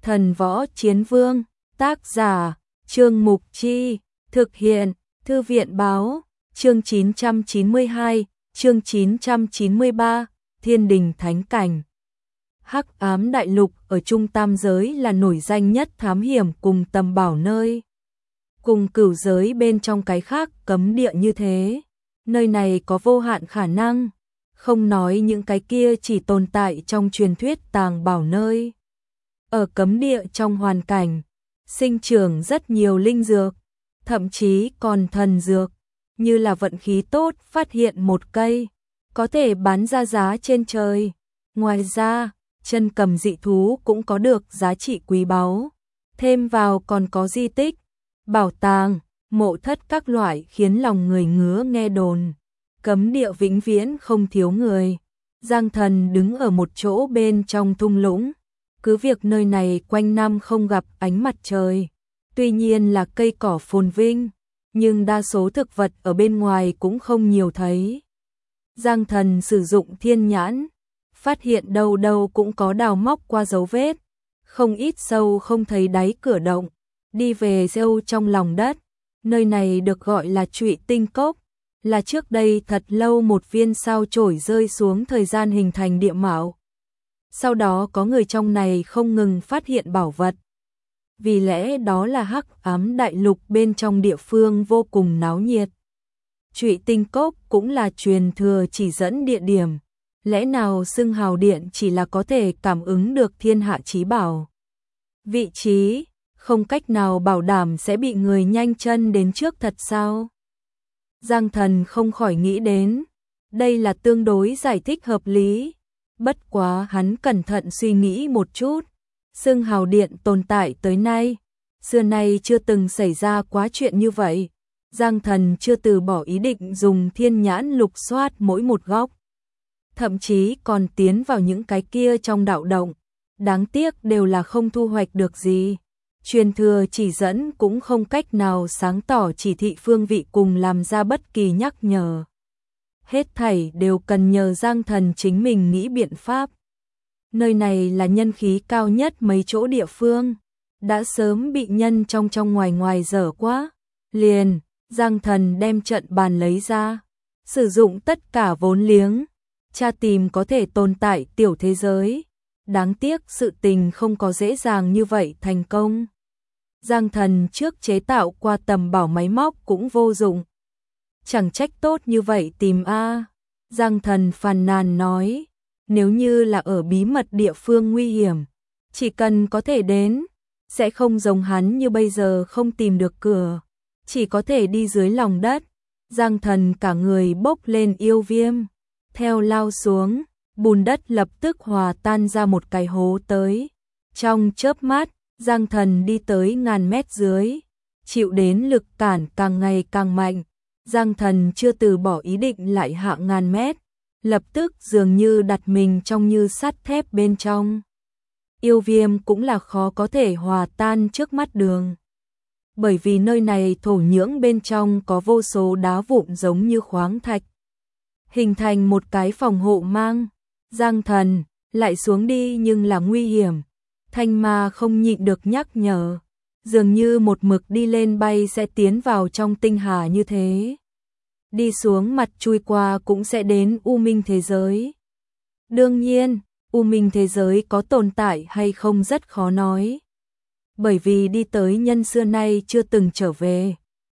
Thần Võ Chiến Vương, tác giả, Trương Mục Chi, thực hiện, Thư viện Báo, chương 992, chương 993, Thiên Đình Thánh Cảnh. Hắc Ám Đại Lục ở Trung Tam Giới là nổi danh nhất thám hiểm cùng tầm bảo nơi. Cùng cửu giới bên trong cái khác cấm địa như thế. Nơi này có vô hạn khả năng, không nói những cái kia chỉ tồn tại trong truyền thuyết tàng bảo nơi. Ở cấm địa trong hoàn cảnh, sinh trưởng rất nhiều linh dược, thậm chí còn thần dược, như là vận khí tốt phát hiện một cây, có thể bán ra giá trên trời. Ngoài ra, chân cầm dị thú cũng có được giá trị quý báu, thêm vào còn có di tích, bảo tàng, mộ thất các loại khiến lòng người ngứa nghe đồn. Cấm địa vĩnh viễn không thiếu người. Giang Thần đứng ở một chỗ bên trong thung lũng, cứ việc nơi này quanh năm không gặp ánh mặt trời, tuy nhiên là cây cỏ phồn vinh, nhưng đa số thực vật ở bên ngoài cũng không nhiều thấy. Giang Thần sử dụng thiên nhãn, phát hiện đâu đâu cũng có đào móc qua dấu vết, không ít sâu không thấy đáy cửa động, đi về sâu trong lòng đất. Nơi này được gọi là Trụy Tinh Cốc, là trước đây thật lâu một viên sao chổi rơi xuống thời gian hình thành địa mạo. Sau đó có người trong này không ngừng phát hiện bảo vật. Vì lẽ đó là Hắc Ám Đại Lục bên trong địa phương vô cùng náo nhiệt. Trụy Tinh Cốc cũng là truyền thừa chỉ dẫn địa điểm. Lẽ nào xưng hào điện chỉ là có thể cảm ứng được thiên hạ chí bảo. Vị trí, không cách nào bảo đảm sẽ bị người nhanh chân đến trước thật sao? Giang Thần không khỏi nghĩ đến, đây là tương đối giải thích hợp lý. Bất quá hắn cẩn thận suy nghĩ một chút, xưng hào điện tồn tại tới nay, xưa nay chưa từng xảy ra quá chuyện như vậy. Giang Thần chưa từ bỏ ý định dùng thiên nhãn lục soát mỗi một góc, thậm chí còn tiến vào những cái kia trong đạo động, đáng tiếc đều là không thu hoạch được gì. Truyền thừa chỉ dẫn cũng không cách nào sáng tỏ chỉ thị phương vị cùng làm ra bất kỳ nhắc nhở. Hết thảy đều cần nhờ Giang Thần chính mình nghĩ biện pháp. Nơi này là nhân khí cao nhất mấy chỗ địa phương, đã sớm bị nhân trong ngoài ngoài dở quá. Liền, Giang Thần đem trận bàn lấy ra, sử dụng tất cả vốn liếng, tra tìm có thể tồn tại tiểu thế giới. Đáng tiếc sự tình không có dễ dàng như vậy thành công. Giang Thần trước chế tạo qua tầm bảo máy móc cũng vô dụng. Chẳng trách tốt như vậy tìm a. Giang Thần phàn nàn nói, nếu như là ở bí mật địa phương nguy hiểm, chỉ cần có thể đến, sẽ không giống hắn như bây giờ không tìm được cửa, chỉ có thể đi dưới lòng đất. Giang Thần cả người bốc lên yêu viêm, theo lao xuống, bùn đất lập tức hòa tan ra một cái hố tới. Trong chớp mắt, Giang Thần đi tới ngàn mét dưới, chịu đến lực cản càng ngày càng mạnh. Giang Thần chưa từ bỏ ý định lại hạ ngàn mét, lập tức dường như đặt mình trong như sắt thép bên trong. Yêu viêm cũng là khó có thể hòa tan trước mắt đường. Bởi vì nơi này thổ nhưỡng bên trong có vô số đá vụn giống như khoáng thạch, hình thành một cái phòng hộ mang. Giang Thần lại xuống đi nhưng là nguy hiểm. Thanh ma không nhịn được nhắc nhở, dường như một mực đi lên bay sẽ tiến vào trong tinh hà như thế. Đi xuống mặt chui qua cũng sẽ đến U Minh thế giới. Đương nhiên, U Minh thế giới có tồn tại hay không rất khó nói. Bởi vì đi tới nhân xưa nay chưa từng trở về.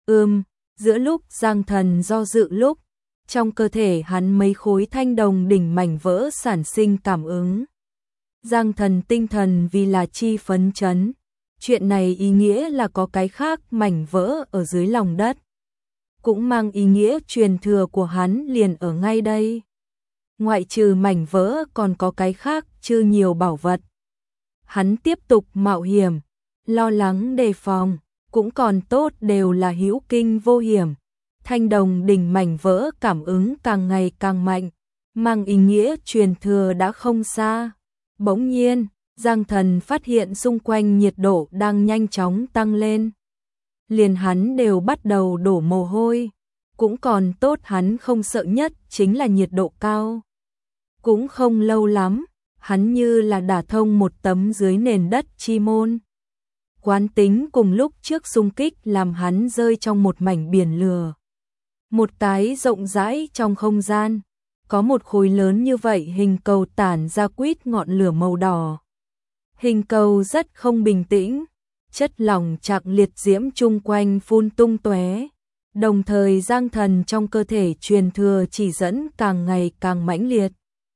Giữa lúc Giang Thần do dự lúc, trong cơ thể hắn mấy khối thanh đồng đỉnh mảnh vỡ sản sinh cảm ứng. Giang Thần tinh thần vì là chi phấn chấn. Chuyện này ý nghĩa là có cái khác mảnh vỡ ở dưới lòng đất. Cũng mang ý nghĩa truyền thừa của hắn liền ở ngay đây. Ngoại trừ mảnh vỡ còn có cái khác chưa nhiều bảo vật. Hắn tiếp tục mạo hiểm, lo lắng đề phòng, cũng còn tốt đều là hữu kinh vô hiểm. Thanh đồng đỉnh mảnh vỡ cảm ứng càng ngày càng mạnh, mang ý nghĩa truyền thừa đã không xa. Bỗng nhiên, Giang Thần phát hiện xung quanh nhiệt độ đang nhanh chóng tăng lên. Liền hắn đều bắt đầu đổ mồ hôi, cũng còn tốt hắn không sợ nhất chính là nhiệt độ cao. Cũng không lâu lắm, hắn như là đả thông một tấm dưới nền đất chi môn. Quán tính cùng lúc trước xung kích làm hắn rơi trong một mảnh biển lửa. Một cái rộng rãi trong không gian, có một khối lớn như vậy hình cầu tản ra quýt ngọn lửa màu đỏ. Hình cầu rất không bình tĩnh, chất lỏng chạc liệt diễm chung quanh phun tung tóe, đồng thời Giang Thần trong cơ thể truyền thừa chỉ dẫn càng ngày càng mãnh liệt.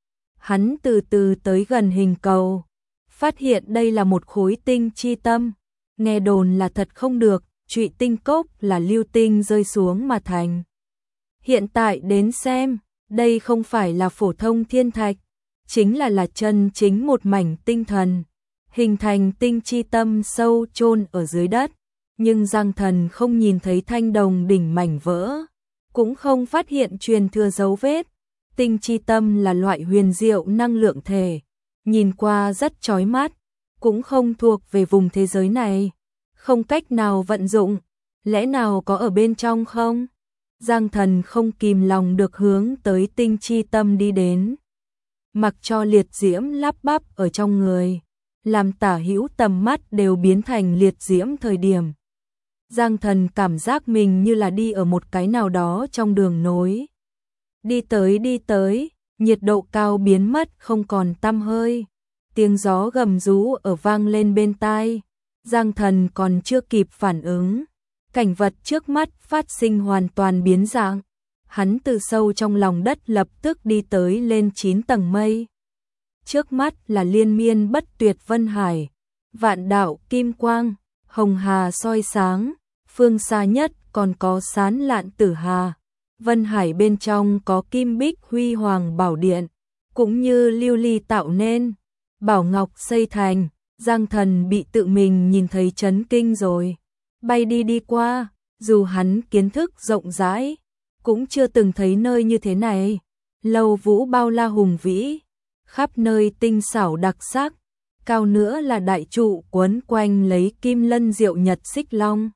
Hắn từ từ tới gần hình cầu, phát hiện đây là một khối tinh chi tâm, nghe đồn là thật không được, trụy tinh cốc là lưu tinh rơi xuống mà thành. Hiện tại đến xem, đây không phải là phổ thông thiên thạch, chính là chân chính một mảnh tinh thần, hình thành tinh chi tâm sâu chôn ở dưới đất, nhưng Giang Thần không nhìn thấy thanh đồng đỉnh mảnh vỡ, cũng không phát hiện truyền thừa dấu vết. Tinh chi tâm là loại huyền diệu năng lượng thể, nhìn qua rất chói mắt, cũng không thuộc về vùng thế giới này, không cách nào vận dụng, lẽ nào có ở bên trong không? Giang Thần không kìm lòng được hướng tới tinh chi tâm đi đến. Mặc cho liệt diễm lắp bắp ở trong người, làm tả hữu tầm mắt đều biến thành liệt diễm thời điểm. Giang Thần cảm giác mình như là đi ở một cái nào đó trong đường nối. Đi tới, nhiệt độ cao biến mất không còn tăm hơi. Tiếng gió gầm rú ở vang lên bên tai. Giang Thần còn chưa kịp phản ứng. Cảnh vật trước mắt phát sinh hoàn toàn biến dạng. Hắn từ sâu trong lòng đất lập tức đi tới lên 9 tầng mây. Trước mắt là liên miên bất tuyệt vân hải. Vạn đạo kim quang, hồng hà soi sáng. Phương xa nhất còn có sán lạn tử hà. Vân hải bên trong có kim bích huy hoàng bảo điện, cũng như lưu ly tạo nên, bảo ngọc xây thành. Giang Thần bị tự mình nhìn thấy chấn kinh rồi. Bay đi qua, dù hắn kiến thức rộng rãi, cũng chưa từng thấy nơi như thế này. Lầu vũ bao la hùng vĩ, khắp nơi tinh xảo đặc sắc, cao nữa là đại trụ quấn quanh lấy kim lân diệu nhật xích long.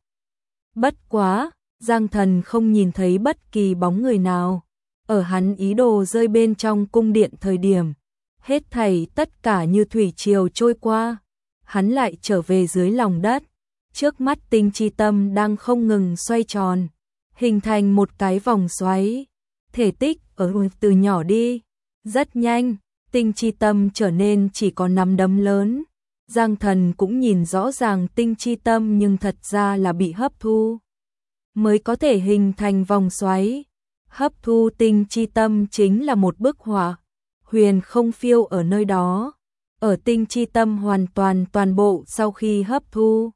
Bất quá, Giang Thần không nhìn thấy bất kỳ bóng người nào. Ở hắn ý đồ rơi bên trong cung điện thời điểm, hết thảy tất cả như thủy triều trôi qua, hắn lại trở về dưới lòng đất. Trước mắt tinh chi tâm đang không ngừng xoay tròn, hình thành một cái vòng xoáy. Thể tích ở từ nhỏ đi, rất nhanh, tinh chi tâm trở nên chỉ có nắm đấm lớn. Giang Thần cũng nhìn rõ ràng tinh chi tâm nhưng thật ra là bị hấp thu mới có thể hình thành vòng xoáy. Hấp thu tinh chi tâm chính là một bức họa, huyền không phiêu ở nơi đó. Ở tinh chi tâm hoàn toàn bộ sau khi hấp thu,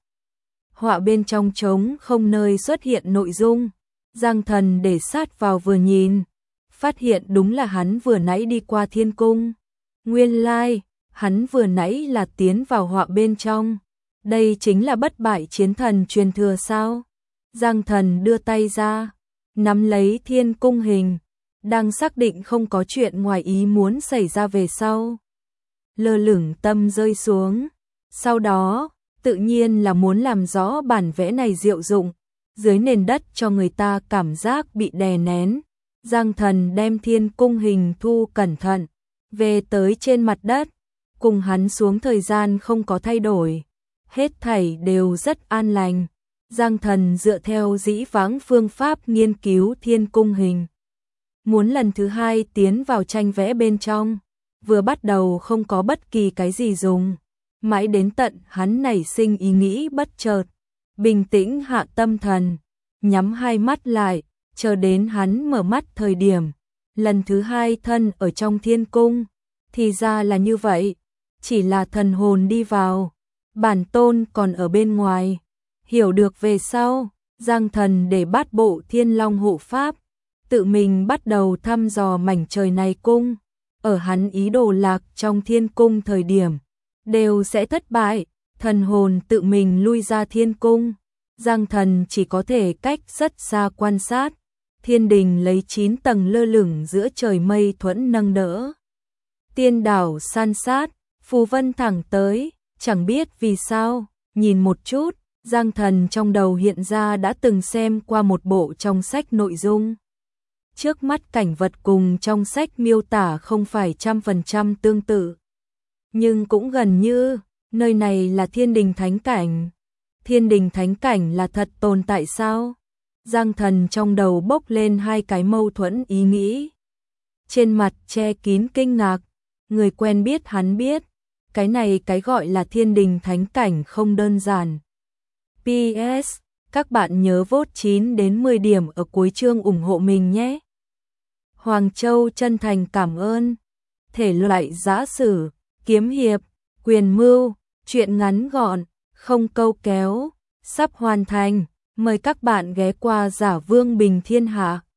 họa bên trong trống không nơi xuất hiện nội dung. Giang Thần để sát vào vừa nhìn, phát hiện đúng là hắn vừa nãy đi qua thiên cung. Nguyên lai, hắn vừa nãy là tiến vào họa bên trong. Đây chính là bất bại chiến thần truyền thừa sao? Giang Thần đưa tay ra, nắm lấy thiên cung hình, đang xác định không có chuyện ngoài ý muốn xảy ra về sau. Lơ lửng tâm rơi xuống, sau đó, tự nhiên là muốn làm rõ bản vẽ này diệu dụng, dưới nền đất cho người ta cảm giác bị đè nén. Giang Thần đem thiên cung hình thu cẩn thận, về tới trên mặt đất, cùng hắn xuống thời gian không có thay đổi, hết thảy đều rất an lành. Giang Thần dựa theo dĩ vãng phương pháp nghiên cứu thiên cung hình, muốn lần thứ hai tiến vào tranh vẽ bên trong, vừa bắt đầu không có bất kỳ cái gì dùng, mãi đến tận hắn nảy sinh ý nghĩ bất chợt, bình tĩnh hạ tâm thần, nhắm hai mắt lại, chờ đến hắn mở mắt thời điểm, lần thứ hai thân ở trong thiên cung, thì ra là như vậy, chỉ là thần hồn đi vào, bản tôn còn ở bên ngoài. Hiểu được về sau, Giang Thần để bát bộ thiên long hộ pháp, tự mình bắt đầu thăm dò mảnh trời này cung. Ở hắn ý đồ lạc trong thiên cung thời điểm, đều sẽ thất bại, thần hồn tự mình lui ra thiên cung. Giang Thần chỉ có thể cách rất xa quan sát, thiên đình lấy 9 tầng lơ lửng giữa trời mây thuẫn nâng đỡ. Tiên đảo san sát, phù vân thẳng tới, chẳng biết vì sao, nhìn một chút. Giang Thần trong đầu hiện ra đã từng xem qua một bộ trong sách nội dung. Trước mắt cảnh vật cùng trong sách miêu tả không phải 100% tương tự. Nhưng cũng gần như, nơi này là thiên đình thánh cảnh. Thiên đình thánh cảnh là thật tồn tại sao? Giang Thần trong đầu bốc lên hai cái mâu thuẫn ý nghĩ. Trên mặt che kín kinh ngạc, người quen biết hắn biết, cái này cái gọi là thiên đình thánh cảnh không đơn giản. PS, các bạn nhớ vote 9 đến 10 điểm ở cuối chương ủng hộ mình nhé. Hoàng Châu chân thành cảm ơn. Thể loại giã sử, kiếm hiệp, quyền mưu, truyện ngắn gọn, không câu kéo, sắp hoàn thành. Mời các bạn ghé qua Giả Vương Bình Thiên Hạ.